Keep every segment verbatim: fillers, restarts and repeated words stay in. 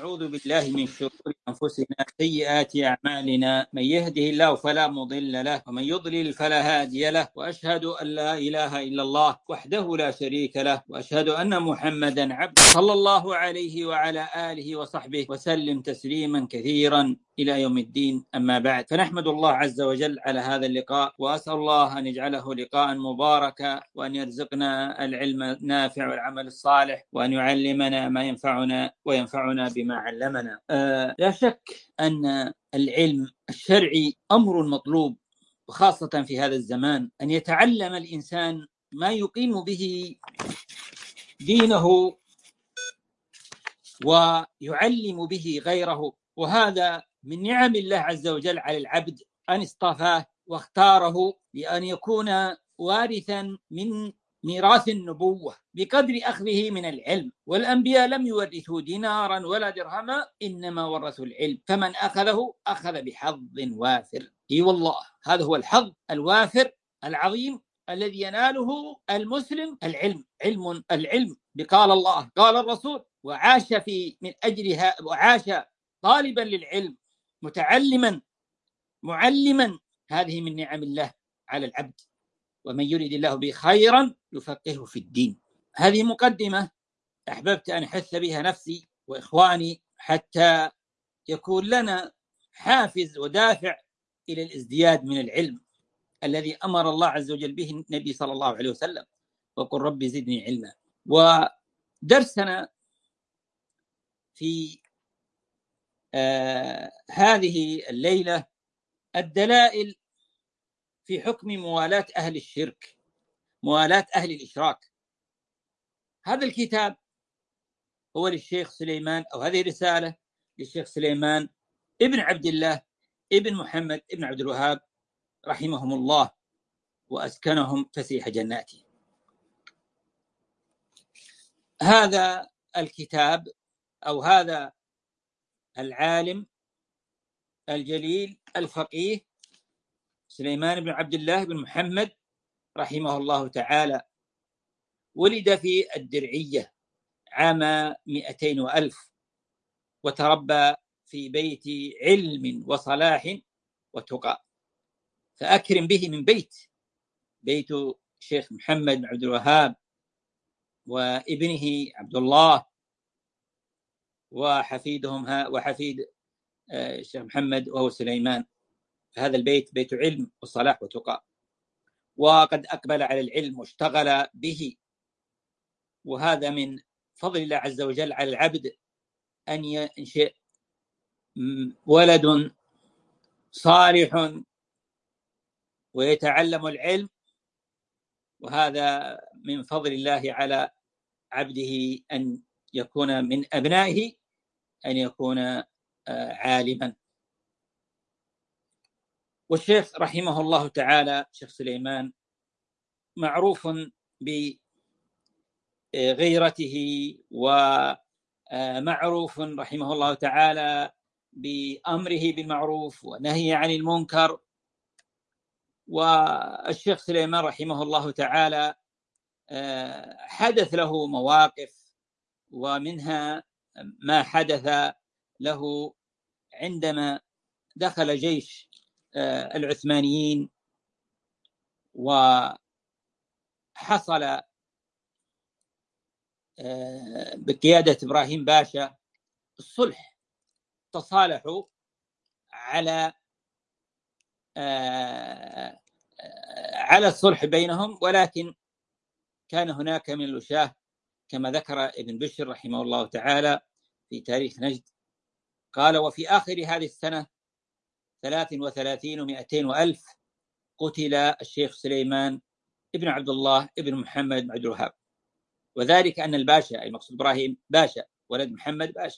ونعوذ بالله من شرور أنفسنا سيئات أعمالنا، من يهده الله فلا مضل له ومن يضلل فلا هادي له، وأشهد أن لا إله إلا الله وحده لا شريك له، وأشهد أن محمدا عبده صلى الله عليه وعلى آله وصحبه وسلم تسليما كثيرا إلى يوم الدين. أما بعد، فنحمد الله عز وجل على هذا اللقاء، وأسأل الله أن يجعله لقاء مباركا، وأن يرزقنا العلم النافع والعمل الصالح، وأن يعلمنا ما ينفعنا وينفعنا بما علمنا. آه لا شك أن العلم الشرعي أمر مطلوب، وخاصة في هذا الزمان أن يتعلم الإنسان ما يقيم به دينه ويعلم به غيره، وهذا من نعم الله عز وجل على العبد أن اصطفاه واختاره لأن يكون وارثا من ميراث النبوة بقدر أخذه من العلم. والأنبياء لم يورثوا دينارا ولا درهما، إنما ورثوا العلم، فمن أخذه أخذ بحظ وافر. إي والله، هذا هو الحظ الوافر العظيم الذي يناله المسلم. العلم علم العلم بقال الله قال الرسول، وعاش في من أجلها، وعاش طالبا للعلم متعلما معلما. هذه من نعم الله على العبد، ومن يريد الله به خيرا يفقهه في الدين. هذه مقدمة أحببت أن أحث بها نفسي وإخواني حتى يكون لنا حافز ودافع إلى الازدياد من العلم الذي أمر الله عز وجل به النبي صلى الله عليه وسلم، وقل ربي زدني علما. ودرسنا في آه هذه الليلة الدلائل في حكم موالاة أهل الشرك، موالاة أهل الإشراك. هذا الكتاب هو للشيخ سليمان، أو هذه رسالة للشيخ سليمان ابن عبد الله ابن محمد ابن عبد الوهاب رحمهم الله وأسكنهم فسيح جناته. هذا الكتاب أو هذا العالم الجليل الفقيه سليمان بن عبد الله بن محمد رحمه الله تعالى ولد في الدرعية عام مئتين وألف، وتربى في بيت علم وصلاح وتقى، فأكرم به من بيت بيت الشيخ محمد بن عبد الوهاب وابنه عبد الله وحفيدهم وحفيد الشيخ محمد وهو سليمان. هذا البيت بيت علم وصلاح وتقى، وقد أقبل على العلم واشتغل به، وهذا من فضل الله عز وجل على العبد أن ينشئ ولد صالح ويتعلم العلم، وهذا من فضل الله على عبده أن يكون من أبنائه أن يكون عالما. والشيخ رحمه الله تعالى شيخ سليمان معروف بغيرته، ومعروف رحمه الله تعالى بأمره بالمعروف ونهي عن المنكر. والشيخ سليمان رحمه الله تعالى حدث له مواقف، ومنها ما حدث له عندما دخل جيش العثمانيين، وحصل بقيادة إبراهيم باشا الصلح، تصالحوا على على الصلح بينهم، ولكن كان هناك من الوشاة كما ذكر ابن بشر رحمه الله تعالى في تاريخ نجد، قال: وفي آخر هذه السنة ثلاث وثلاثين ومئتين وألف قتل الشيخ سليمان ابن عبد الله ابن محمد بن عبد الوهاب، وذلك أن الباشا أي مقصود إبراهيم باشا ولد محمد باشا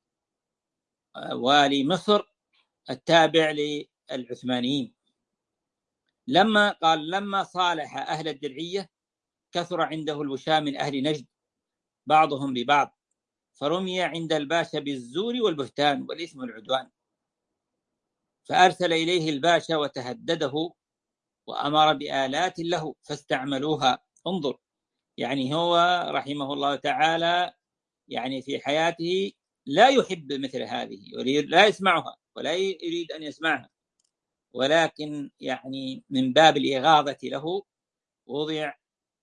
والي مصر التابع للعثمانيين، لما قال لما صالح أهل الدرعية كثر عنده الوشاة من أهل نجد بعضهم ببعض، فرمي عند الباشا بالزور والبهتان والإثم والعدوان، فأرسل إليه الباشا وتهدده وأمر بآلات له فاستعملوها. انظر، يعني هو رحمه الله تعالى يعني في حياته لا يحب مثل هذه، يريد لا يسمعها ولا يريد أن يسمعها، ولكن يعني من باب الإغاظة له وضع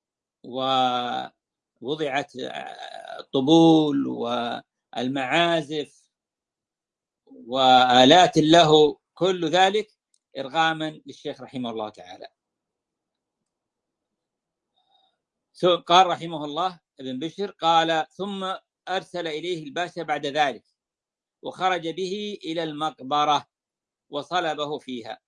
ووضعت الطبول والمعازف وآلات له، كل ذلك إرغاما للشيخ رحمه الله تعالى. قال رحمه الله ابن بشر قال: ثم أرسل إليه الباشا بعد ذلك، وخرج به إلى المقبرة وصلبه فيها،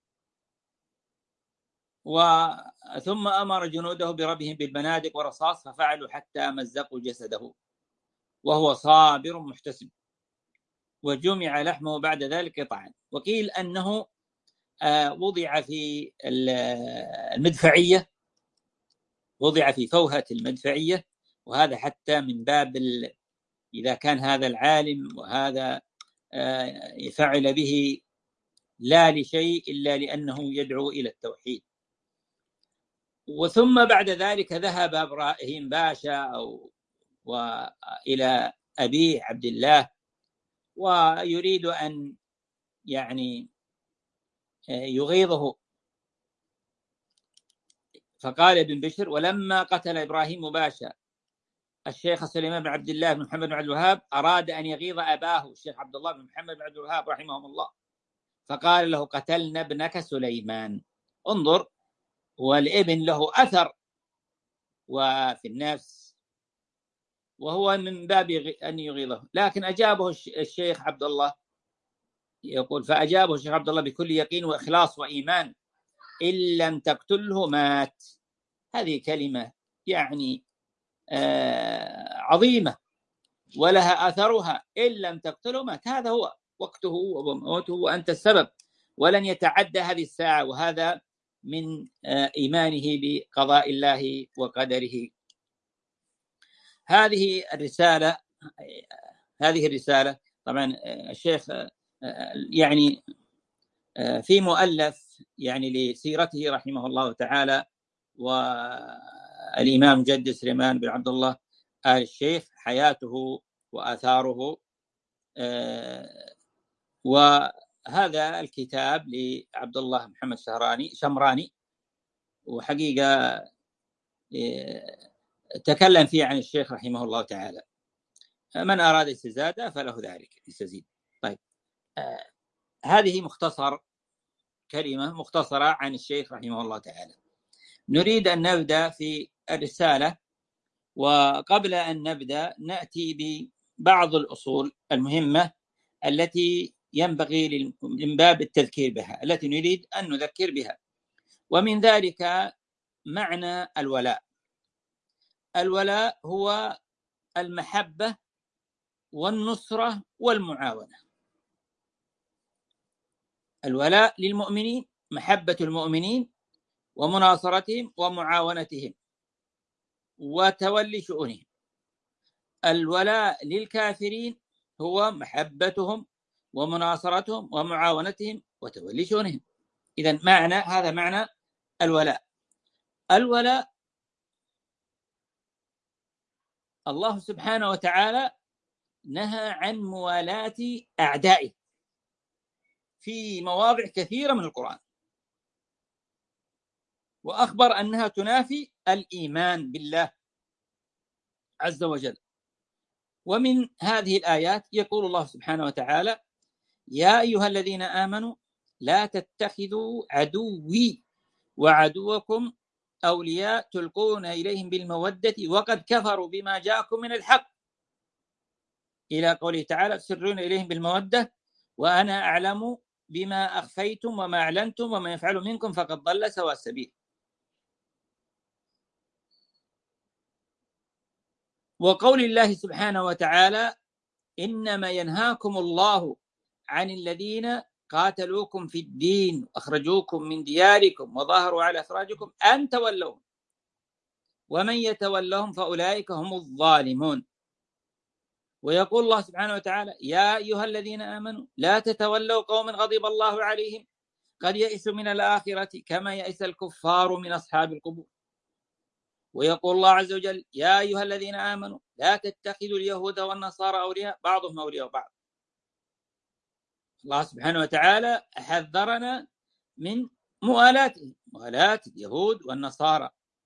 ثم أمر جنوده بربهم بالبنادق والرصاص ففعلوا حتى مزقوا جسده وهو صابر محتسب، وجمع لحمه بعد ذلك قطعا. وقيل أنه وضع في المدفعية، وضع في فوهة المدفعية، وهذا حتى من باب ال... إذا كان هذا العالم وهذا يفعل به لا لشيء إلا لأنه يدعو إلى التوحيد. وثم بعد ذلك ذهب إبراهيم باشا أو وإلى أبيه عبد الله ويريد أن يعني يغيظه، فقال ابن بشر: ولما قتل إبراهيم باشا الشيخ سليمان بن عبد الله بن محمد بن عبد الوهاب أراد أن يغيظ أباه الشيخ عبد الله بن محمد بن عبد الوهاب رحمهم الله، فقال له: قتلنا ابنك سليمان. انظر، والابن له أثر وفي النفس، وهو من باب أن يغيظه. لكن أجابه الشيخ عبد الله، يقول: فأجابه الشيخ عبد الله بكل يقين وإخلاص وإيمان: إن لم تقتله مات. هذه كلمة يعني آه عظيمة ولها أثرها. إن لم تقتله مات، هذا هو وقته وموته وأنت السبب، ولن يتعدى هذه الساعة. وهذا من آه إيمانه بقضاء الله وقدره. هذه الرسالة هذه الرسالة طبعا الشيخ يعني في مؤلف يعني لسيرته رحمه الله تعالى، والإمام جد سليمان بن عبد الله آل الشيخ، حياته وآثاره. وهذا الكتاب لعبد الله محمد شهراني شمراني، وحقيقة تكلم فيه عن الشيخ رحمه الله تعالى. من أراد استزادة فله ذلك يستزيد. طيب، آه هذه مختصر كلمة مختصرة عن الشيخ رحمه الله تعالى. نريد أن نبدأ في الرسالة، وقبل أن نبدأ نأتي ببعض الأصول المهمة التي ينبغي من باب التذكير بها، التي نريد أن نذكر بها. ومن ذلك معنى الولاء. الولاء هو المحبة والنصرة والمعاونة. الولاء للمؤمنين محبة المؤمنين ومناصرتهم ومعاونتهم وتولي شؤونهم. الولاء للكافرين هو محبتهم ومناصرتهم ومعاونتهم وتولي شؤونهم. إذن معنى هذا معنى الولاء. الولاء الله سبحانه وتعالى نهى عن موالاة أعدائه في مواضع كثيرة من القرآن، وأخبر أنها تنافي الإيمان بالله عز وجل. ومن هذه الآيات يقول الله سبحانه وتعالى: يا أيها الذين آمنوا لا تتخذوا عدوي وعدوكم أولياء تلقون إليهم بالمودة وقد كفروا بما جاءكم من الحق، إلى قوله تعالى: تسرون إليهم بالمودة وأنا أعلم بما أخفيتم وما أعلنتم وما يفعل منكم فقد ضل سواء السبيل. وقول الله سبحانه وتعالى: إنما ينهاكم الله عن الذين قاتلوكم في الدين أخرجوكم من دياركم وظاهروا على إخراجكم أن تولوهم ومن يتولهم فأولئك هم الظالمون. ويقول الله سبحانه وتعالى: يا أيها الذين آمنوا لا تتولوا قوما غضب الله عليهم قد يئسوا من الآخرة كما يئس الكفار من أصحاب القبور. ويقول الله عز وجل يا أيها الذين آمنوا لا تتخذوا اليهود والنصارى أولياء بعضهم أولياء بعض. الله سبحانه وتعالى حذرنا من موالاته، موالاة اليهود والنصارى.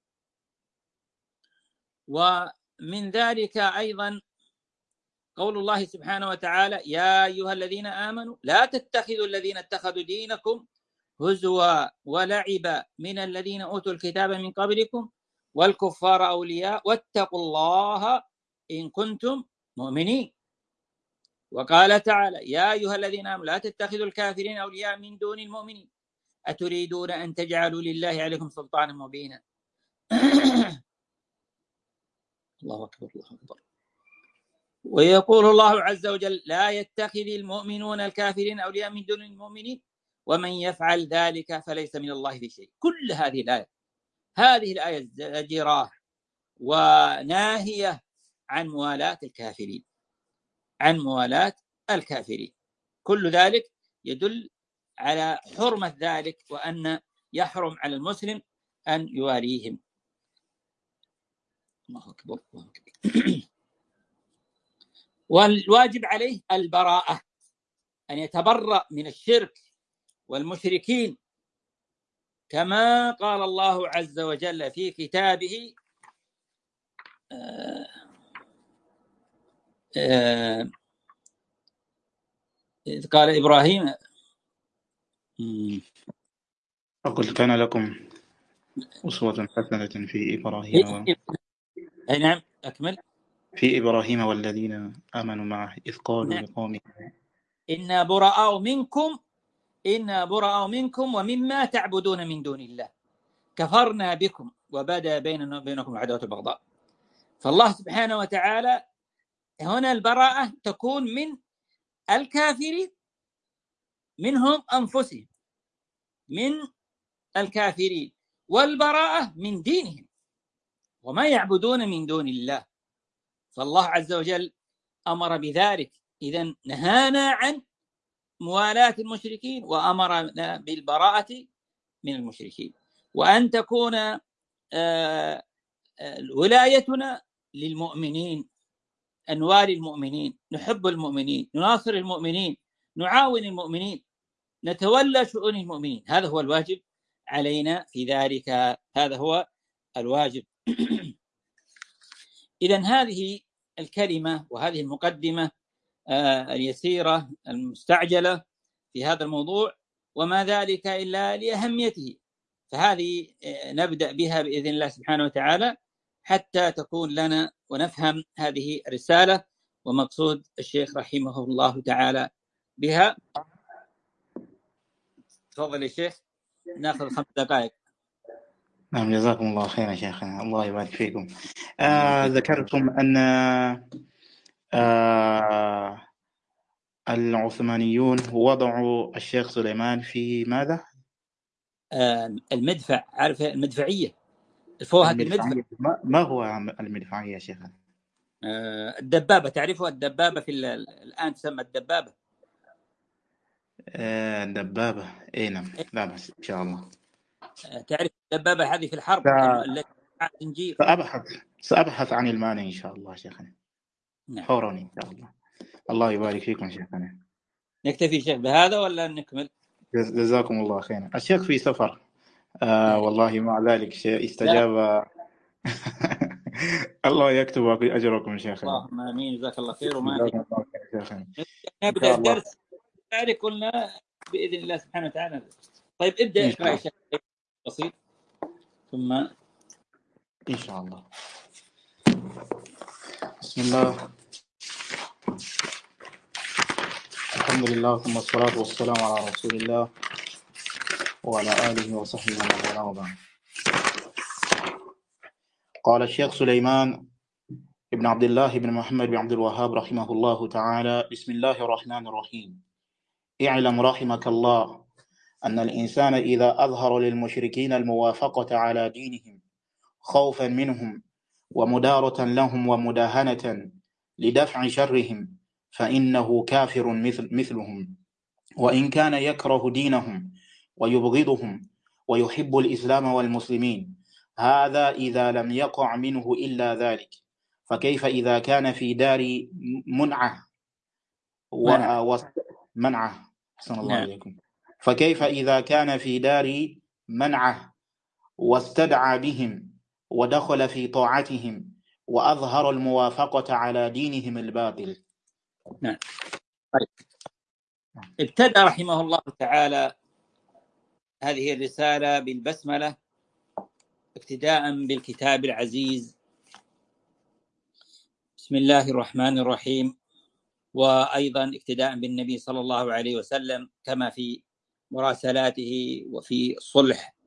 ومن ذلك أيضا قول الله سبحانه وتعالى يا أيها الذين آمنوا لا تتخذوا الذين اتخذوا دينكم هزوا ولعبا من الذين أوتوا الكتاب من قبلكم والكفار أولياء واتقوا الله إن كنتم مؤمنين. وقال تعالى يا أيها الذين آمنوا لا تتخذوا الكافرين أولياء من دون المؤمنين أتريدون أن تجعلوا لله عليكم سلطانا مبينا. الله أكبر الله أكبر. ويقول الله عز وجل لا يتخذ المؤمنون الكافرين أولياء من دون المؤمنين ومن يفعل ذلك فليس من الله في شيء. كل هذه الآية هذه الآية زاجرة وناهية عن موالاة الكافرين، عن موالاة الكافرين. كل ذلك يدل على حرمة ذلك وأن يحرم على المسلم أن يواليهم. الله أكبر الله أكبر. والواجب عليه البراءة، أن يتبرأ من الشرك والمشركين كما قال الله عز وجل في كتابه آه آه إذ قال إبراهيم أقول كان لكم أسوة حسنة في إبراهيم و... أي نعم أكمل. في إبراهيم والذين آمنوا معه إذ قالوا نعم. لقومهم إنا براء منكم إنا براء منكم ومما تعبدون من دون الله كفرنا بكم وبدا بيننا وبينكم العداوة والبغضاء. فالله سبحانه وتعالى هنا البراءة تكون من الكافرين منهم أنفسهم، من الكافرين، والبراءة من دينهم وما يعبدون من دون الله. فالله عز وجل أمر بذلك، إذن نهانا عن موالاة المشركين وأمرنا بالبراءة من المشركين، وأن تكون ولايتنا للمؤمنين، أن نوالي المؤمنين، نحب المؤمنين، نناصر المؤمنين، نعاون المؤمنين، نتولى شؤون المؤمنين. هذا هو الواجب علينا في ذلك، هذا هو الواجب. إذن هذه الكلمة وهذه المقدمة اليسيرة المستعجلة في هذا الموضوع، وما ذلك إلا لأهميته، فهذه نبدأ بها بإذن الله سبحانه وتعالى حتى تكون لنا ونفهم هذه الرسالة ومقصود الشيخ رحمه الله تعالى بها. تفضل يا شيخ، ناخذ خمس دقائق. نعم جزاكم الله خيرا شيخنا، الله يبارك فيكم. آه ذكرتم أن آه العثمانيون وضعوا الشيخ سليمان في ماذا؟ آه المدفع، عارف المدفعية، الفوهة المدفع. ما, ما هو المدفعية يا شيخنا؟ آه الدبابة، تعرفها الدبابة في الآن تسمى الدبابة. آه الدبابة اي نعم، لا بس ان شاء الله. آه تعرف الدبابة هذه في الحرب التي تنجير. سأبحث سأبحث عن المعنى ان شاء الله شيخنا. نعم. فورا ان شاء الله. الله يبارك فيكم شيخنا. نكتفي شيخ بهذا ولا نكمل؟ جزاكم الله خيرا. الشيخ في سفر آه والله مع ذلك شيء استجاب. الله يكتب أجركم شيخنا. اللهم آمين، جزاك الله خير. وما شيخنا نبدأ الدرس ذلك قلنا بإذن الله سبحانه وتعالى. طيب ابدأ اقرأ يا شيخ بسيط ثم إن شاء الله. بسم الله الحمد لله ثم الصلاة والسلام على رسول الله وعلى آله وصحبه ومن والاه. قال الشيخ سليمان ابن عبد الله بن محمد بن عبد الوهاب رحمه الله تعالى: بسم الله الرحمن الرحيم. اعلم رحمك الله أن الإنسان إذا أظهر للمشركين الموافقة على دينهم خوفا منهم ومدارة لهم ومداهنة لدفع شرهم فإنه كافر مثل مثلهم، وإن كان يكره دينهم ويبغضهم ويحب الإسلام والمسلمين، هذا إذا لم يقع منه إلا ذلك، فكيف إذا كان في دار منعة ومنعة أحسن الله إليكم، فكيف إذا كان في دار منعة واستدعى بهم ودخل في طاعتهم وأظهر الموافقة على دينهم الباطل؟ نعم. طيب. ابتدأ رحمه الله تعالى هذه الرسالة بالبسملة اقتداء بالكتاب العزيز، بسم الله الرحمن الرحيم، وأيضا اقتداء بالنبي صلى الله عليه وسلم كما في مراسلاته وفي الصلح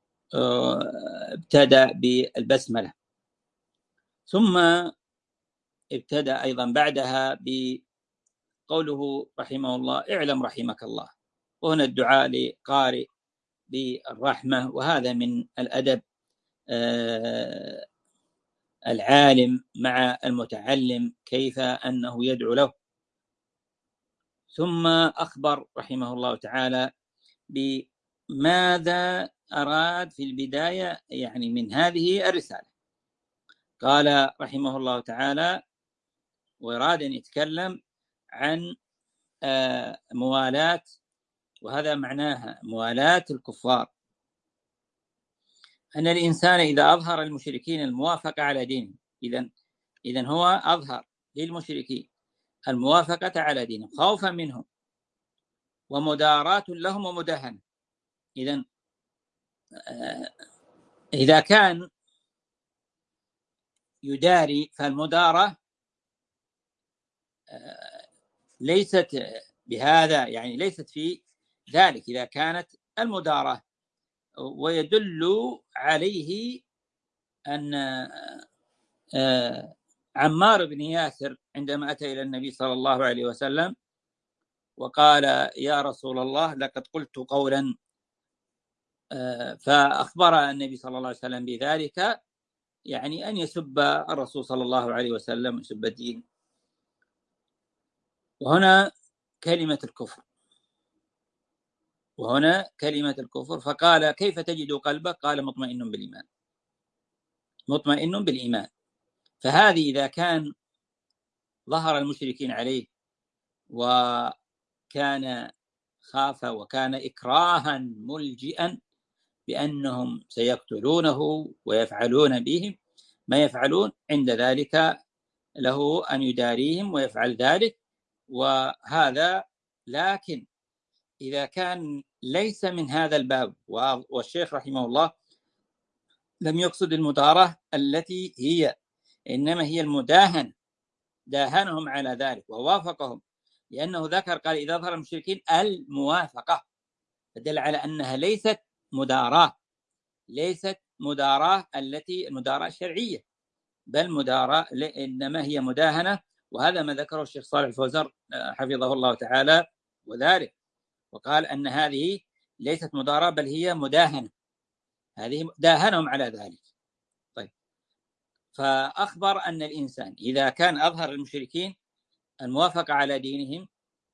ابتدأ بالبسملة، ثم ابتدأ أيضا بعدها بقوله رحمه الله اعلم رحمك الله، وهنا الدعاء لقارئ بالرحمة، وهذا من الأدب العالم مع المتعلم كيف أنه يدعو له. ثم أخبر رحمه الله تعالى بماذا أراد في البداية يعني من هذه الرسالة. قال رحمه الله تعالى وأراد أن يتكلم عن موالاة، وهذا معناها موالاة الكفار، أن الإنسان إذا أظهر المشركين الموافقة على دينهم، إذن إذن هو أظهر للمشركين الموافقة على دينهم خوفا منهم ومداراة لهم ومداهنة. إذن إذا كان يداري فالمدارة ليست بهذا، يعني ليست في ذلك إذا كانت المدارة. ويدل عليه أن عمار بن ياسر عندما أتى إلى النبي صلى الله عليه وسلم وقال يا رسول الله لقد قلت قولا، فأخبر النبي صلى الله عليه وسلم بذلك، يعني أن يسب الرسول صلى الله عليه وسلم يسب الدين. وهنا كلمة الكفر، وهنا كلمة الكفر. فقال كيف تجد قلبك؟ قال مطمئن بالإيمان، مطمئن بالإيمان. فهذه إذا كان ظهر المشركين عليه وكان خاف وكان إكراها ملجئا بأنهم سيقتلونه ويفعلون بهم ما يفعلون، عند ذلك له أن يداريهم ويفعل ذلك. وهذا لكن إذا كان ليس من هذا الباب، والشيخ رحمه الله لم يقصد المدارة التي هي، إنما هي المداهنة، داهنهم على ذلك ووافقهم، لأنه ذكر قال إذا ظهر المشركين الموافقة، فدل على أنها ليست مداراة، ليست مداراة التي المداراة الشرعية، بل مداراة إنما هي مداهنة. وهذا ما ذكره الشيخ صالح الفوزان حفظه الله تعالى وذلك، وقال أن هذه ليست مداراة بل هي مداهنة، هذه داهنهم على ذلك. طيب، فأخبر أن الإنسان إذا كان أظهر المشركين الموافقة على دينهم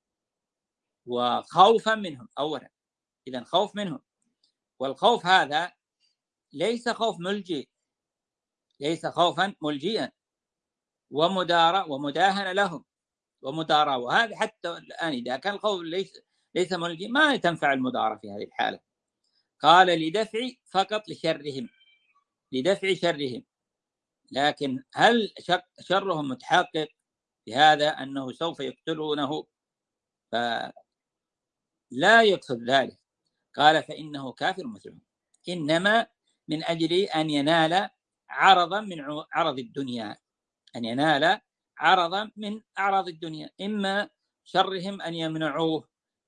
وخوفا منهم أولا، إذن خوف منهم، والخوف هذا ليس خوف ملجئ، ليس خوفا ملجئا، ومدارة ومداهنة لهم ومدارة. وهذا حتى الآن إذا كان الخوف ليس ليس ملجئ ما تنفع المدارة في هذه الحالة. قال لدفع فقط لشرهم، لدفع شرهم، لكن هل شرهم متحقق بهذا أنه سوف يقتلونه؟ فلا يقصد ذلك. قال فإنه كافر مثلهم، إنما من أجل أن ينال عرضا من عرض الدنيا، أن ينال عرضا من أعراض الدنيا، إما شرهم أن يمنعوه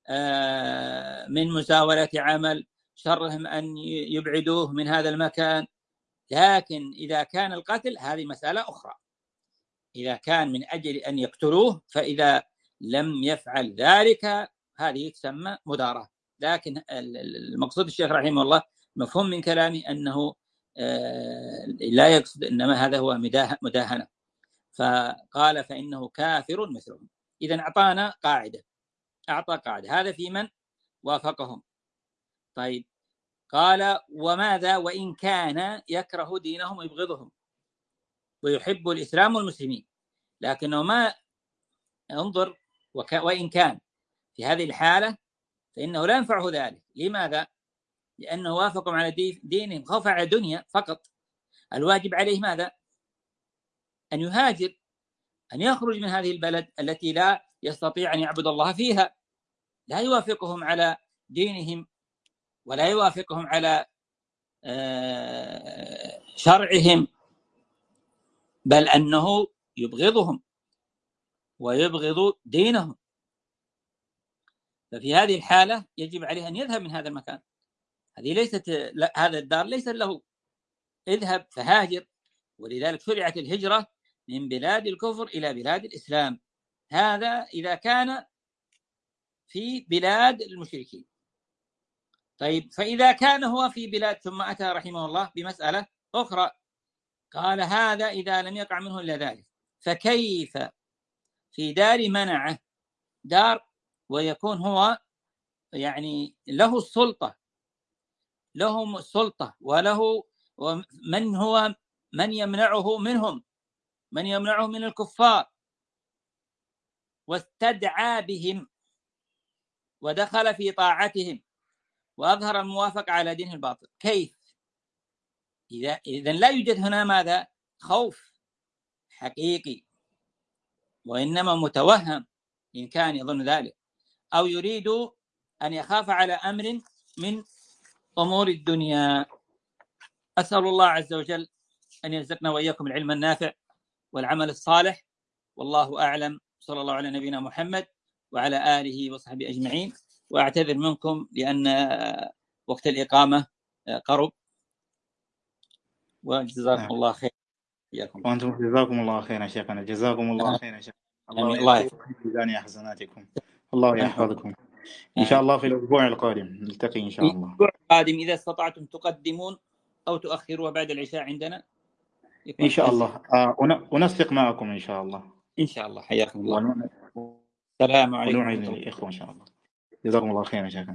من مساولة عمل، شرهم أن يبعدوه من هذا المكان. لكن إذا كان القتل هذه مسألة أخرى، إذا كان من أجل أن يقتلوه، فإذا لم يفعل ذلك هذه تسمى مداراة. لكن المقصود الشيخ رحمه الله مفهوم من كلامي أنه لا يقصد، إنما هذا هو مداهنة. فقال فإنه كافر مثلهم. إذن أعطانا قاعدة، أعطى قاعدة، هذا في من وافقهم. طيب، قال وماذا وإن كان يكره دينهم ويبغضهم ويحب الإسلام والمسلمين، لكنه ما انظر وإن كان في هذه الحالة فإنه لا ينفعه ذلك. لماذا؟ لأنه وافقهم على دينهم خوفا على الدنيا فقط. الواجب عليه ماذا؟ أن يهاجر، أن يخرج من هذه البلد التي لا يستطيع أن يعبد الله فيها، لا يوافقهم على دينهم ولا يوافقهم على شرعهم، بل أنه يبغضهم ويبغض دينهم. ففي هذه الحالة يجب عليه أن يذهب من هذا المكان. هذه ليست هذا الدار ليس له، اذهب فهاجر. ولذلك شرعت الهجرة من بلاد الكفر إلى بلاد الإسلام، هذا إذا كان في بلاد المشركين. طيب فإذا كان هو في بلاد، ثم أتى رحمه الله بمسألة أخرى، قال هذا إذا لم يقع منه إلا ذلك، فكيف في دار منعه، دار ويكون هو يعني له السلطة، لهم السلطة وله من هو من يمنعه منهم، من يمنعه من الكفار، واستدعى بهم ودخل في طاعتهم وأظهر الموافقة على دينه الباطل. كيف؟ إذا إذن لا يوجد هنا ماذا؟ خوف حقيقي، وإنما متوهم إن كان يظن ذلك، أو يريد أن يخاف على أمر من أمور الدنيا. أسأل الله عز وجل أن يرزقنا وإياكم العلم النافع والعمل الصالح، والله أعلم. صلى الله على نبينا محمد وعلى آله وصحبه أجمعين. وأعتذر منكم لأن وقت الإقامة قرب، وجزاكم الله خير. وأنتم جزاكم الله خيرا شيخنا، جزاكم الله خيرا شيخنا. الله يكتب في ميزان حسناتكم، الله يحفظكم. إن شاء الله في الأسبوع القادم نلتقي إن شاء الله. الأسبوع القادم إذا استطعتم تقدمون أو تؤخروا بعد العشاء عندنا إن شاء الله. آه ونسق معكم إن شاء الله. إن شاء الله. حياكم الله. السلام عليكم ورحمة الله الإخوة إن شاء الله. جزاكم الله خيرا شيخنا.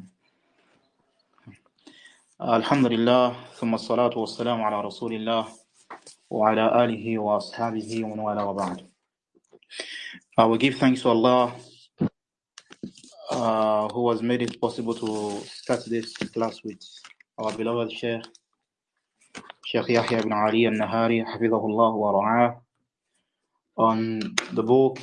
الحمد لله، ثم الصلاة والسلام على رسول الله وعلى آله وأصحابه ومن والاه وبعد. I will give thanks to Allah uh, who has made it possible to start this class with our beloved Sheikh Sheikh Yahya ibn Ali al-Nahari Hafidhahullah wa Ra'ah on the book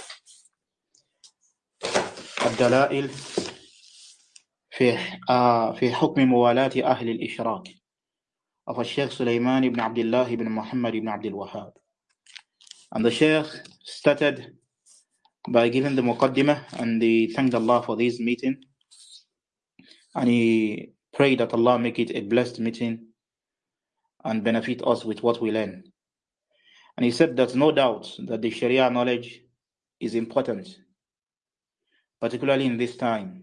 الدلائل في في حكم موالاة أهل الإشراك of Sheikh Sulaiman ibn Abdullah ibn Muhammad ibn Abdul Wahhab. And the Sheikh started by giving the muqaddimah, and he thanked Allah for this meeting, and he prayed that Allah make it a blessed meeting and benefit us with what we learn. And he said that no doubt that the Sharia knowledge is important, particularly in this time.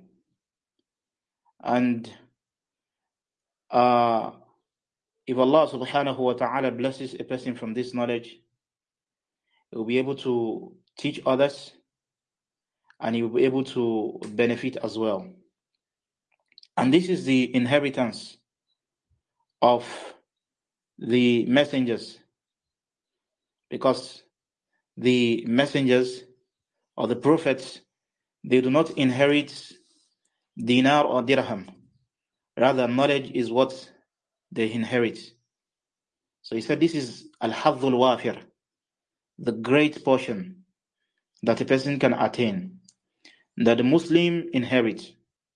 And uh, if Allah subhanahu wa ta'ala blesses a person from this knowledge, he will be able to teach others, and he will be able to benefit as well. And this is the inheritance of the messengers, because the messengers or the prophets, they do not inherit dinar or dirham. Rather, knowledge is what they inherit. So he said this is al-hadhul wafir, the great portion that a person can attain, that the Muslim inherit.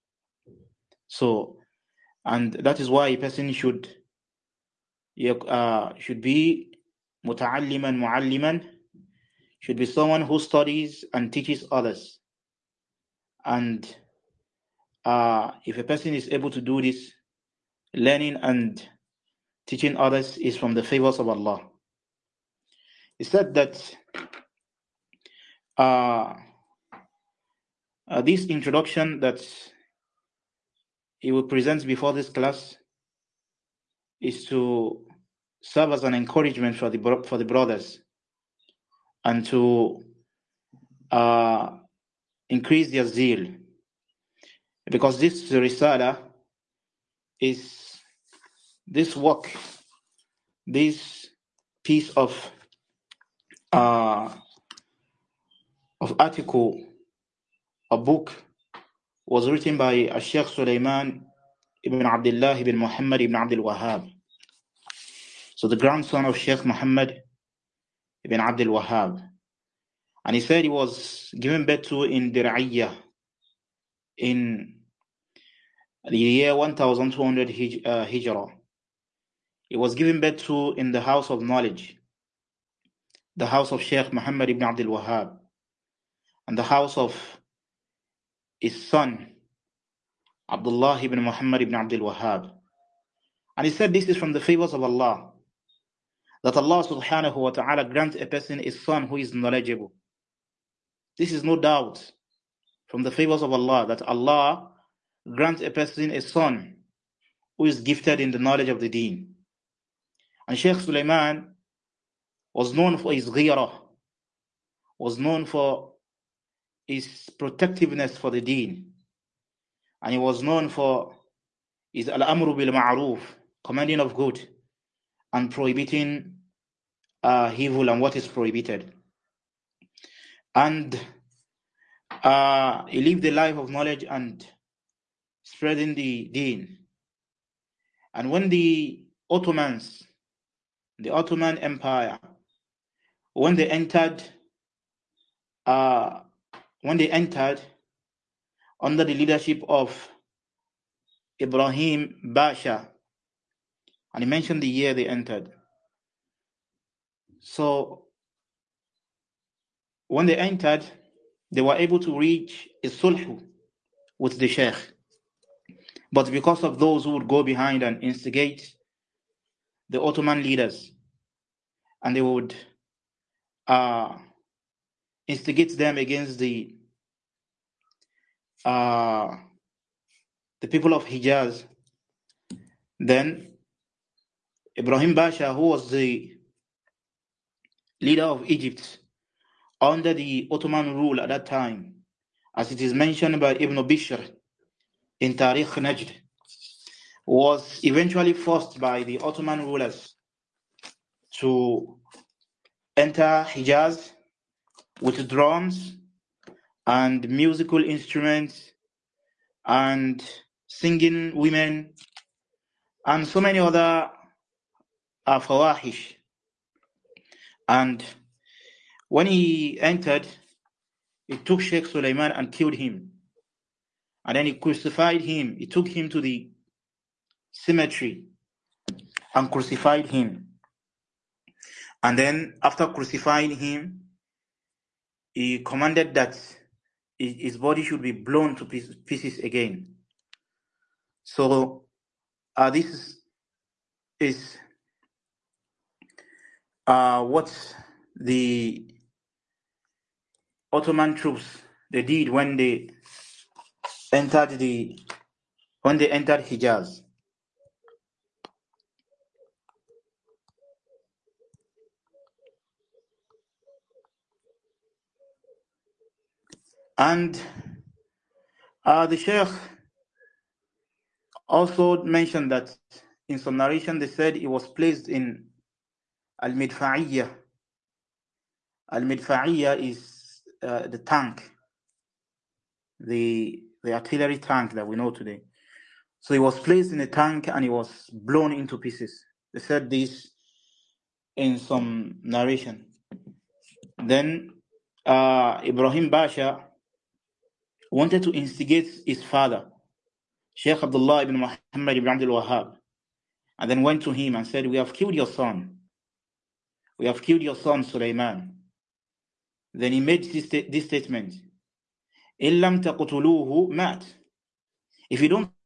So, and that is why a person should uh, should be muta'alliman mu'alliman, should be someone who studies and teaches others. And uh, if a person is able to do this, learning and teaching others is from the favors of Allah. He said that uh, uh, this introduction that he will present before this class is to serve as an encouragement for the for the brothers, and to uh, increase their zeal, because this risala is this work, this piece of uh, of article, a book, was written by Sheikh Sulaiman ibn Abdullah ibn Muhammad ibn Abdul Wahhab. So the grandson of Sheikh Muhammad ibn Abdul Wahhab. And he said he was given birth to in Dir'iyah in the year one thousand two hundred hij- uh, Hijrah. He was given birth to in the house of knowledge, the house of Sheikh Muhammad ibn Abdul Wahhab, and the house of his son Abdullah ibn Muhammad ibn Abdul Wahhab. And he said this is from the favors of Allah, that Allah subhanahu wa ta'ala grant a person a son who is knowledgeable. This is no doubt from the favors of Allah, that Allah grants a person a son who is gifted in the knowledge of the deen. And Sheikh Sulaiman was known for his ghirah, was known for his protectiveness for the deen. And he was known for his al-amru bil ma'ruf, commanding of good and prohibiting uh, evil and what is prohibited. And uh, he lived a life of knowledge and spreading the deen. And when the Ottomans, the Ottoman Empire, when they entered, uh, when they entered under the leadership of Ibrahim Basha, and he mentioned the year they entered. So when they entered, they were able to reach a sulh with the Sheikh. But because of those who would go behind and instigate the Ottoman leaders, and they would uh, instigate them against the uh, the people of Hijaz, then Ibrahim Basha, who was the leader of Egypt under the Ottoman rule at that time, as it is mentioned by Ibn Bishr in Tariq Najd, was eventually forced by the Ottoman rulers to enter Hijaz with drums and musical instruments and singing women and so many other uh, fawahish. And when he entered, he took Sheikh Sulaiman and killed him. And then he crucified him. He took him to the cemetery and crucified him. And then after crucifying him, he commanded that his body should be blown to pieces again. So uh, this is uh, what the Ottoman troops they did when they entered the when they entered Hijaz. And uh, the Sheikh also mentioned that in some narration they said he was placed in Al-Midfa'iyya. Al-Midfa'iyya is uh, the tank, the the artillery tank that we know today. So he was placed in a tank and he was blown into pieces. They said this in some narration. Then uh, Ibrahim Basha wanted to instigate his father, Sheikh Abdullah ibn Muhammad ibn Abdul Wahhab, and then went to him and said, "We have killed your son. We have killed your son Sulaiman." Then he made this, this statement: "In lam taqtuluhu mat." If you don't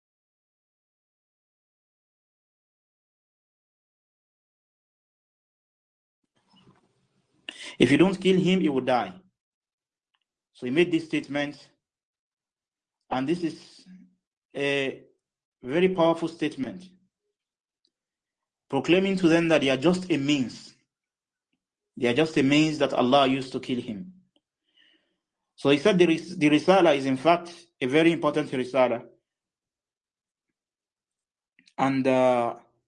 if you don't kill him, he will die. So he made this statement, and this is a very powerful statement, proclaiming to them that they are just a means. They are just a means that Allah used to kill him. So he said the, the Risala is in fact a very important Risala. And uh,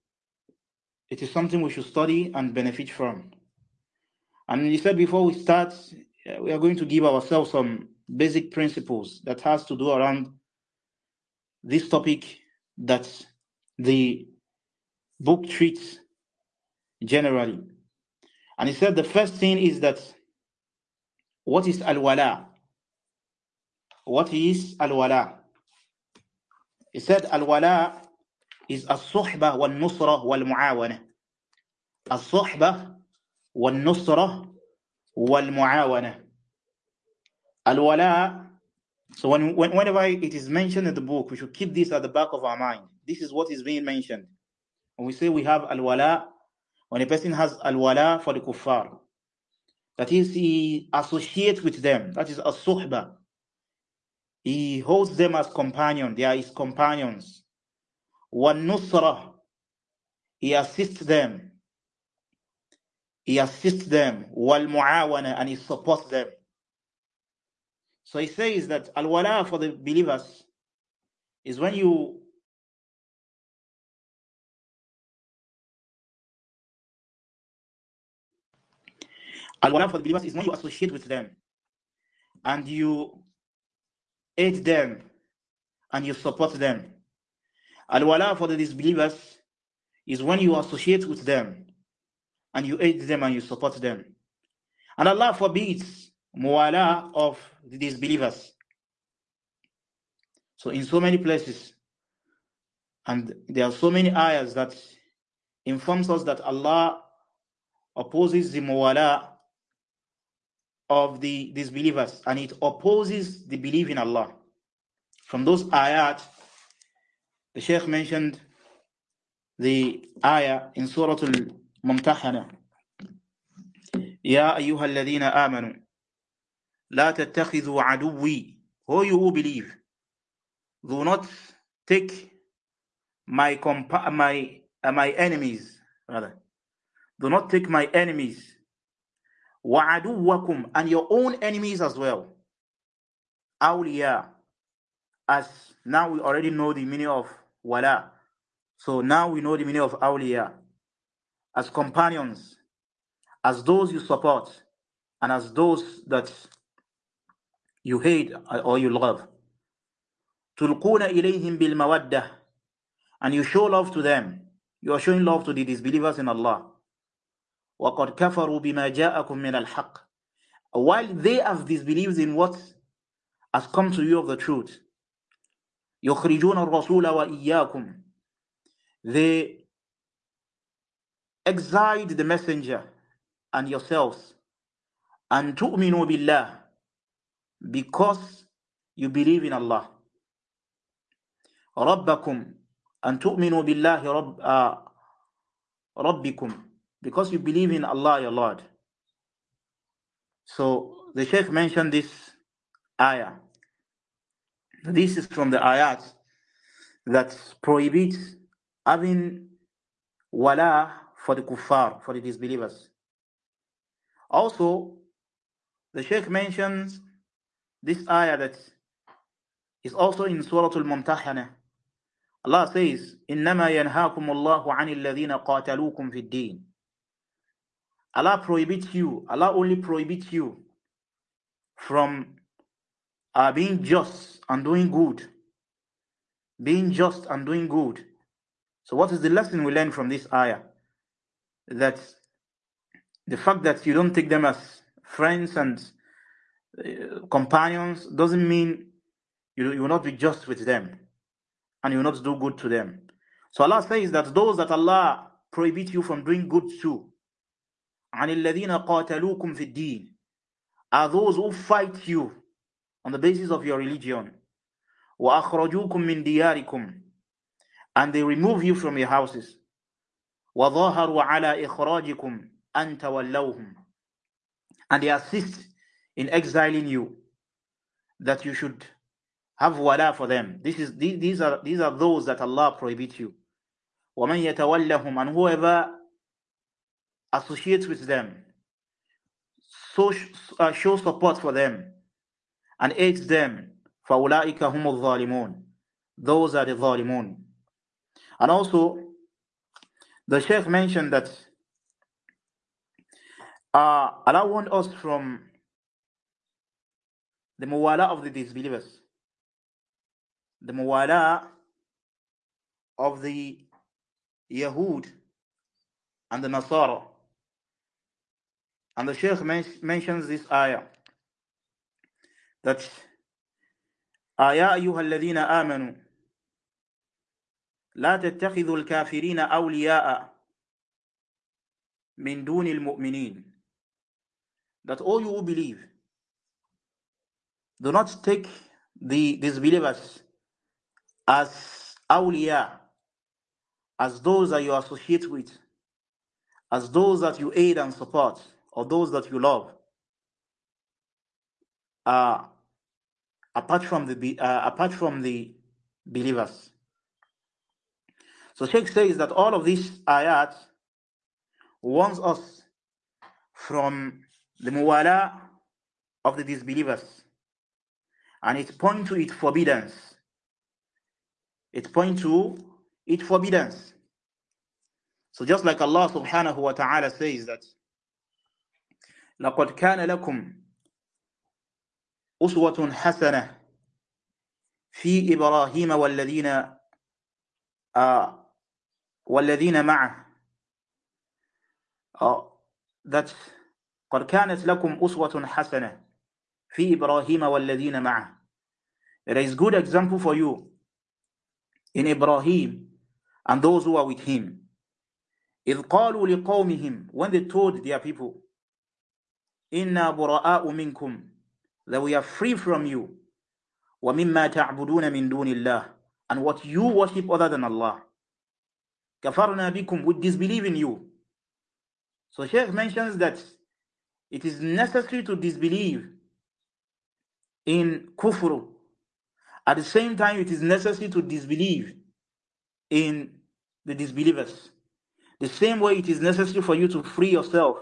it is something we should study and benefit from. And he said before we start, we are going to give ourselves some basic principles that has to do around this topic that the book treats generally. And he said the first thing is that what is al-wala? What is al-wala? He said al-wala is as-suhbah wal-nusrah wal-mu'awana. As-suhbah wal-nusrah wal-mu'awana. Al-wala, so when, when, whenever it is mentioned in the book, we should keep this at the back of our mind. This is what is being mentioned. When we say we have al-wala, when a person has al-wala for the kuffar, that is, he associates with them, that is as-suhbah. He holds them as companions, they are his companions. Wal-nusrah, he assists them. He assists them. Wal-mu'awana, and he supports them. So he says that al-wala for the believers is when you al-wala for the believers is when you associate with them and you aid them and you support them. Al-wala for the disbelievers is when you associate with them and you aid them and you support them. And Allah forbids muwala of the disbelievers. So in so many places, and there are so many ayahs that informs us that Allah opposes the muwala of the disbelievers, and it opposes the belief in Allah. From those ayat, the Shaykh mentioned the ayah in Surah Al-Mumtahana. Ya ayyuha alladhina amanu la tattakhidhu aduwwi. Oh, you who believe, do not take my compa my uh, my enemies, rather. Do not take my enemies, wa aduwwakum, and your own enemies as well. Awliya, as now we already know the meaning of wala. So now we know the meaning of awliya, as companions, as those you support, and as those that you hate or you love. Tulquna ilayhim bil mawaddah, and you show love to them. You are showing love to the disbelievers in Allah. وَقَدْ كَفَرُوا بِمَا جَاءَكُم مِّنَ الْحَقِّ, while they have disbelieved in what has come to you of the truth. يُخْرِجُونَ الرَّسُولَ وَإِيَّاكُمْ, they exile the messenger and yourselves, and تُؤْمِنُوا بِاللَّهِ, because you believe in Allah. رَبَّكُمْ, and تُؤْمِنُوا بِاللَّهِ رَبْ, uh, رَبِّكُمْ, because you believe in Allah your Lord. So the Shaykh mentioned this ayah. This is from the ayat that prohibits having wala for the kuffar, for the disbelievers. Also, the Shaykh mentions this ayah that is also in Surah Al-Mumtahana. Allah says, إِنَّمَا يَنْهَاكُمُ اللَّهُ عَنِ الَّذِينَ قَاتَلُوكُمْ فِي الدِّينِ. Allah prohibits you, Allah only prohibits you from uh, being just and doing good. Being just and doing good. So what is the lesson we learn from this ayah? That the fact that you don't take them as friends and uh, companions doesn't mean you, you will not be just with them and you will not do good to them. So Allah says that those that Allah prohibit you from doing good to, عَنِ الَّذِينَ قَاتَلُوكُمْ فِي الدِّينِ, are those who fight you on the basis of your religion. وَأَخْرَجُوكُم مِّن دِيَارِكُمْ, and they remove you from your houses. وَظَاهَرُوا عَلَى إِخْرَاجِكُمْ أَن تَوَلَّوْهُمْ, and they assist in exiling you, that you should have wala for them. This is these, these are these are those that Allah prohibits you. وَمَن يَتَوَلَّهُمْ, and whoever associates with them, so uh, show support for them and aids them, فَأُولَٰئِكَ هُمُ الظَّالِمُونَ, those are the ظالمون. And also the Sheikh mentioned that uh, Allah warned us from the muwala of the disbelievers, the muwala of the Yahud and the Nasara. And the Sheikh men- mentions this ayah that يا أيها الذين آمنوا لا تتخذوا الكافرين أولياء من دون المؤمنين, that all you who believe, do not take the disbelievers as awliya, as those that you associate with, as those that you aid and support, or those that you love, uh, apart from the uh, apart from the believers. So Sheikh says that all of these ayat warns us from the muwala of the disbelievers, and it points to its forbiddance. It points to its forbiddance. So just like Allah subhanahu wa ta'ala says that لَقَدْ كَانَ لَكُمْ أُسْوَةٌ حَسَنَةٌ فِي إِبْرَاهِيمَ وَالَّذِينَ uh, وَالَّذِينَ مَعَهُ, uh, that قَدْ كَانَتْ لَكُمْ أُسْوَةٌ حَسَنَةٌ فِي إِبْرَاهِيمَ وَالَّذِينَ مَعَهُ. There is good example for you in Ibrahim and those who are with him. إِذْ قَالُوا لِقَوْمِهِمْ, when they told their people, إِنَّا بُرَآءُ مِنْكُمْ, that we are free from you, وَمِمَّا تَعْبُدُونَ مِنْ دُونِ اللَّهِ, and what you worship other than Allah. كَفَرْنَا بِكُمْ, we disbelieve in you. So Shaykh mentions that it is necessary to disbelieve in kufr. At the same time, it is necessary to disbelieve in the disbelievers. The same way it is necessary for you to free yourself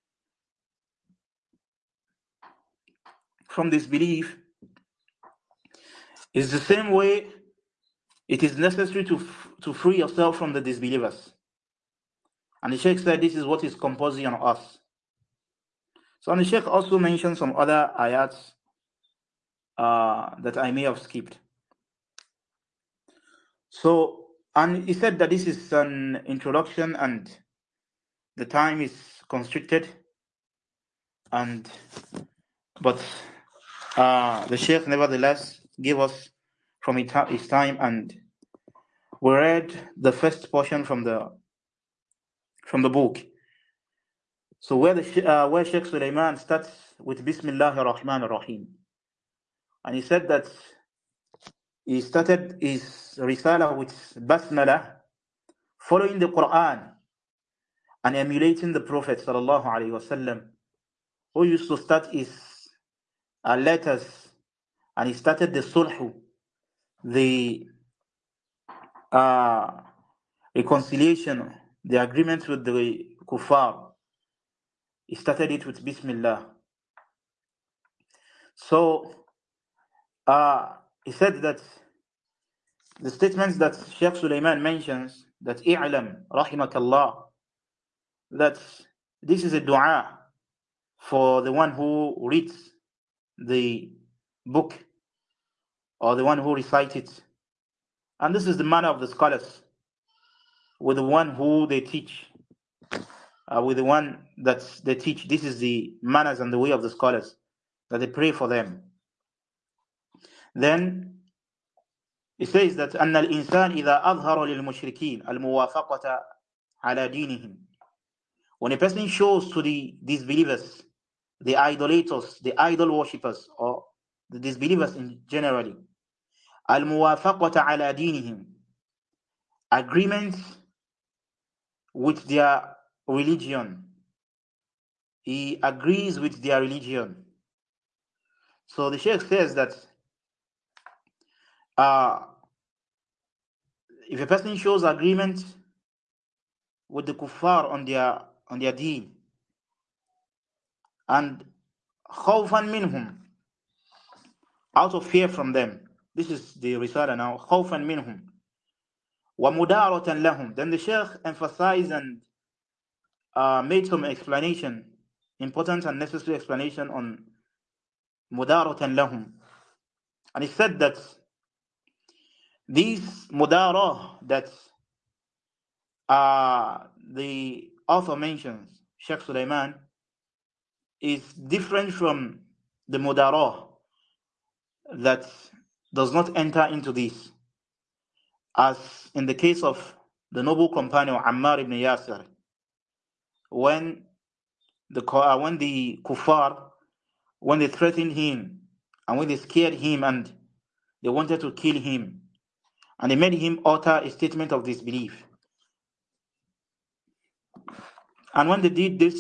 from disbelief, is the same way it is necessary to, to free yourself from the disbelievers. And the Sheikh said this is what is compulsory on us. So and the Sheikh also mentioned some other ayats uh, that I may have skipped. So, and he said that this is an introduction and the time is constricted, and but uh, the Sheikh nevertheless gave us from his time, and we read the first portion from the from the book. So where the uh, where Sheikh Sulaiman starts with Bismillahir Rahmanir Rahim, and he said that he started his risala with Basmala, following the Quran and emulating the Prophet sallallahu alaihi wasallam, who used to start his uh, letters, and he started the sulh, the uh, reconciliation, the agreement with the kuffar. He started it with Bismillah. So uh, he said that the statements that Sheikh Sulaiman mentions, that i'lam rahimakallah, that this is a dua for the one who reads the book or the one who recites it. And this is the manner of the scholars with the one who they teach, uh, with the one that they teach. This is the manners and the way of the scholars, that they pray for them. Then it says that أن الإنسان إذا أظهر للمشركين الموافقة على دينهم, when a person shows to the disbelievers, the idolaters, the idol worshippers, or the disbelievers in generally, الموافقة على دينهم, agreement with their religion, he agrees with their religion. So the Sheikh says that uh, if a person shows agreement with the kuffar on their on their deen, and khawfan minhum, out of fear from them, this is the risala now, khawfan minhum, وَمُدَارَةً لَهُمْ. Then the Shaykh emphasized and uh, made some explanation, important and necessary explanation on مُدَارَةً لَهُمْ. And he said that these mudarah that uh, the author mentions, Sheikh Sulaiman, is different from the mudarah that does not enter into this, as in the case of the noble companion Ammar ibn Yasir, when the uh, when the kuffar, when they threatened him and when they scared him and they wanted to kill him and they made him utter a statement of disbelief. And when they did this,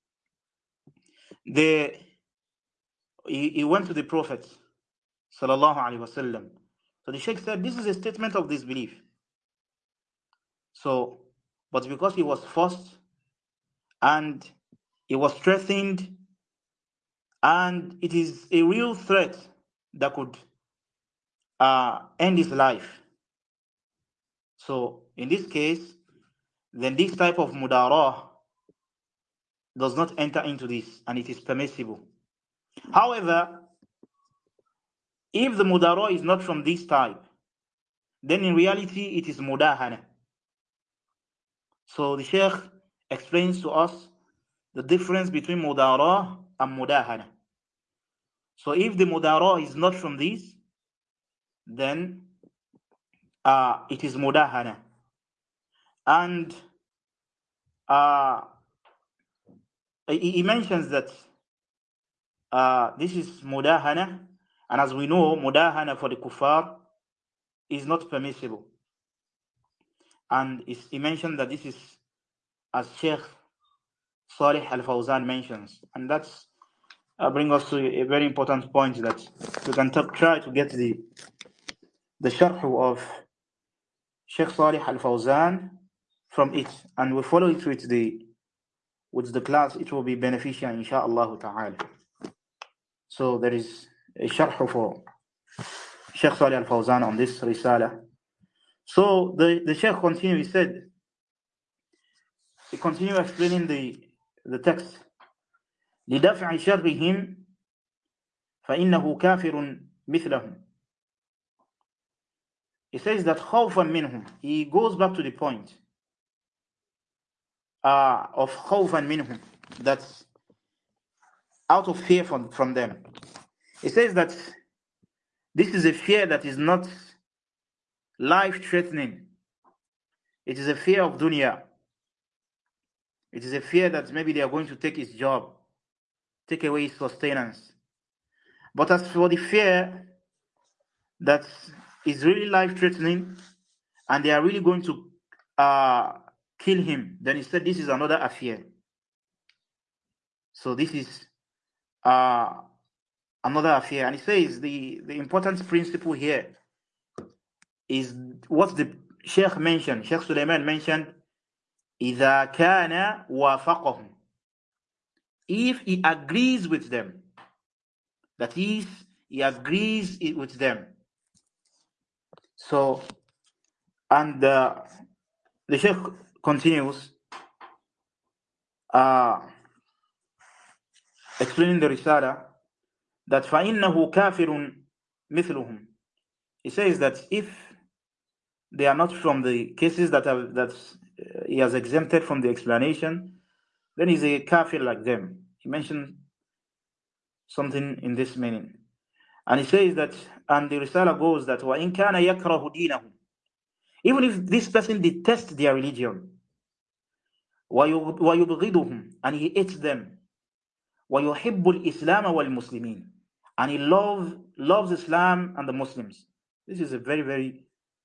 they he, he went to the Prophet sallallahu alaihi wasallam. So the Sheikh said, this is a statement of disbelief. So, but because he was forced and he was threatened, and it is a real threat that could uh, end his life. So in this case, then this type of mudarah does not enter into this, and it is permissible. However, if the mudarah is not from this type, then in reality it is mudahana. So the Sheikh explains to us the difference between mudarah and mudahana. So if the mudarah is not from this, then uh, it is mudahana. And uh, he, he mentions that uh, this is mudahana, and as we know, mudahana for the kuffar is not permissible. And he mentioned that this is as Sheikh Salih Al-Fawzan mentions, and that's uh, brings us to a very important point that we can t- try to get the the sharh of Sheikh Salih Al-Fawzan from it, and we follow it with the with the class. It will be beneficial, inshaAllah ta'ala. So there is a sharh for Sheikh Salih Al-Fawzan on this risala. So the, the Sheikh continued, he said, he continued explaining the, the text. لِدَفْعِ شَرِّهِمْ فَإِنَّهُ كَافِرٌ مِثْلَهُمْ. He says that خوفا منهم. He goes back to the point uh, of خوفا منهم, that's out of fear from, from them. He says that this is a fear that is not life-threatening. It is a fear of dunya. It is a fear that maybe they are going to take his job, take away his sustenance. But as for the fear that is really life-threatening and they are really going to uh, kill him, then he said this is another affair. So this is uh, another affair. And he says the, the important principle here is what the Sheikh mentioned, Sheikh Sulaiman mentioned, إِذَا كَانَ وَافَقَهُمْ. If he agrees with them, that is, he agrees with them. So, and uh, the Sheikh continues uh, explaining the Risala that فَإِنَّهُ كَافِرٌ مِثْلُهُمْ. He says that if they are not from the cases that have, that uh, he has exempted from the explanation, then he's a kafir like them. He mentioned something in this meaning. And he says that, and the Risala goes that وَإِن كَانَ يَكْرَهُ دِينَهُ. Even if this person detests their religion, وَيُبْغِضُهُمْ, and he hates them, وَيُحِبُّ الْإِسْلَامَ وَالْمُسْلِمِينَ, and he loves, loves Islam and the Muslims. This is a very, very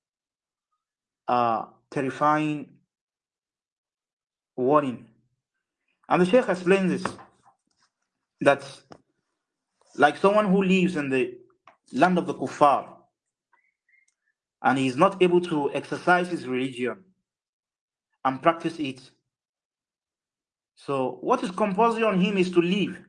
uh, terrifying warning. And the Shaykh explains this, that like someone who lives in the land of the kuffar and he is not able to exercise his religion and practice it. So what is compulsory on him is to leave.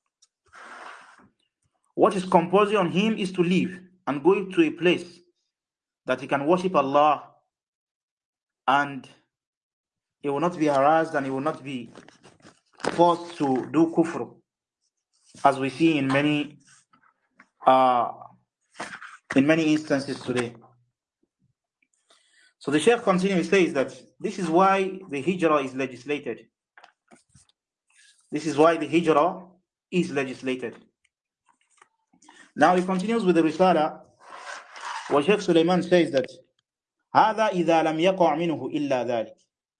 What is compulsory on him is to leave and go to a place that he can worship Allah and he will not be harassed and he will not be forced to do kufr, as we see in many uh, in many instances today. So the Shaykh continues, says that this is why the hijrah is legislated. This is why the hijrah is legislated. Now he continues with the risala, where Shaykh Sulaiman says that هذا إذا لم يقع منه إلا ذلك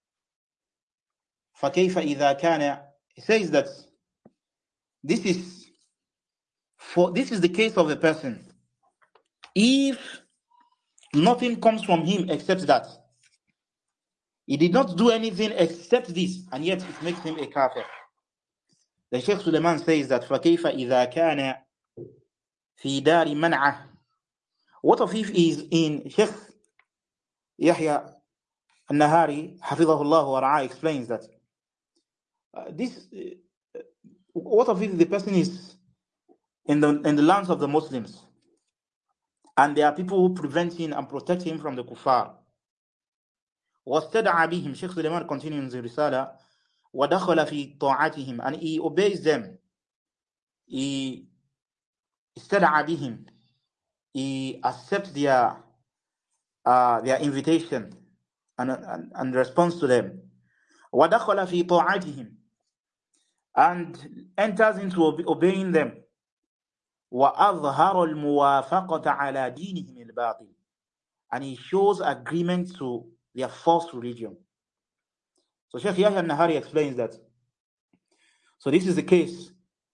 فكيف إذا كان. He says that this is for this is the case of a person if nothing comes from him except that. He did not do anything except this, and yet it makes him a kafir. The Shaykh Sulaiman says that فكيف إذا كان في دار منعه. What if he is in Shaykh Yahya al-Nahari Hafidhahullah wa Ra'ah explains that uh, this uh, what if the person is in the in the lands of the Muslims and there are people who prevent him and protect him from the kuffar. وَاسْتَدْعَ بِهِمْ. Shaykh Sulaiman continues in the Risala, وَدَخَلَ فِي طَاعَتِهِمْ, and he obeys them. He استدعى بهم. He accepts their uh, their invitation and, and, and responds to them. وَدَخَلَ فِي طَاعَتِهِمْ, and enters into obeying them. وَأَظْهَرَ الْمُوَافَقَةَ عَلَى دِينِهِمِ الْبَاطِلِ, and he shows agreement to their false religion. So Shaykh Yahya al-Nahari explains that. So this is the case.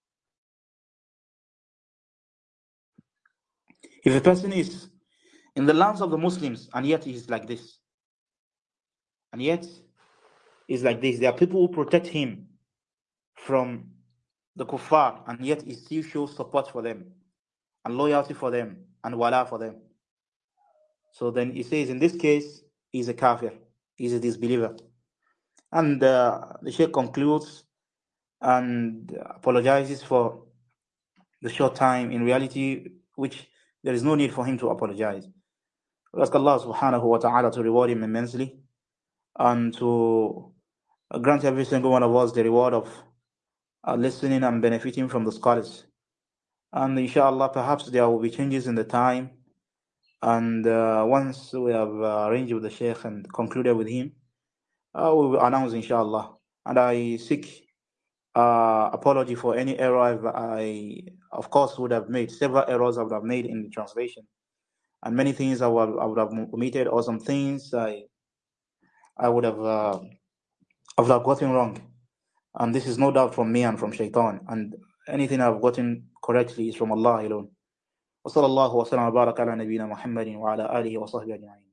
If a person is in the lands of the Muslims and yet he is like this, and yet is like this, there are people who protect him from the kuffar, and yet he still shows support for them and loyalty for them and wala for them. So then he says in this case he's a kafir, he's a disbeliever. And uh, the Shaykh concludes and apologizes for the short time, in reality which there is no need for him to apologize. We ask Allah subhanahu wa ta'ala to reward him immensely and to grant every single one of us the reward of uh, listening and benefiting from the scholars. And inshallah, perhaps there will be changes in the time, and uh, once we have uh, arranged with the Shaykh and concluded with him, uh, we will announce inshallah. And I seek uh, apology for any error I've, I of course would have made. Several errors I would have made in the translation, and many things I would, I would have omitted, or some things I I would have uh, I would have gotten wrong. And this is no doubt from me and from Shaitan, and anything I've gotten correctly is from Allah alone. وصلى الله وسلم وبارك على نبينا محمد وعلى آله وصحبه أجمعين.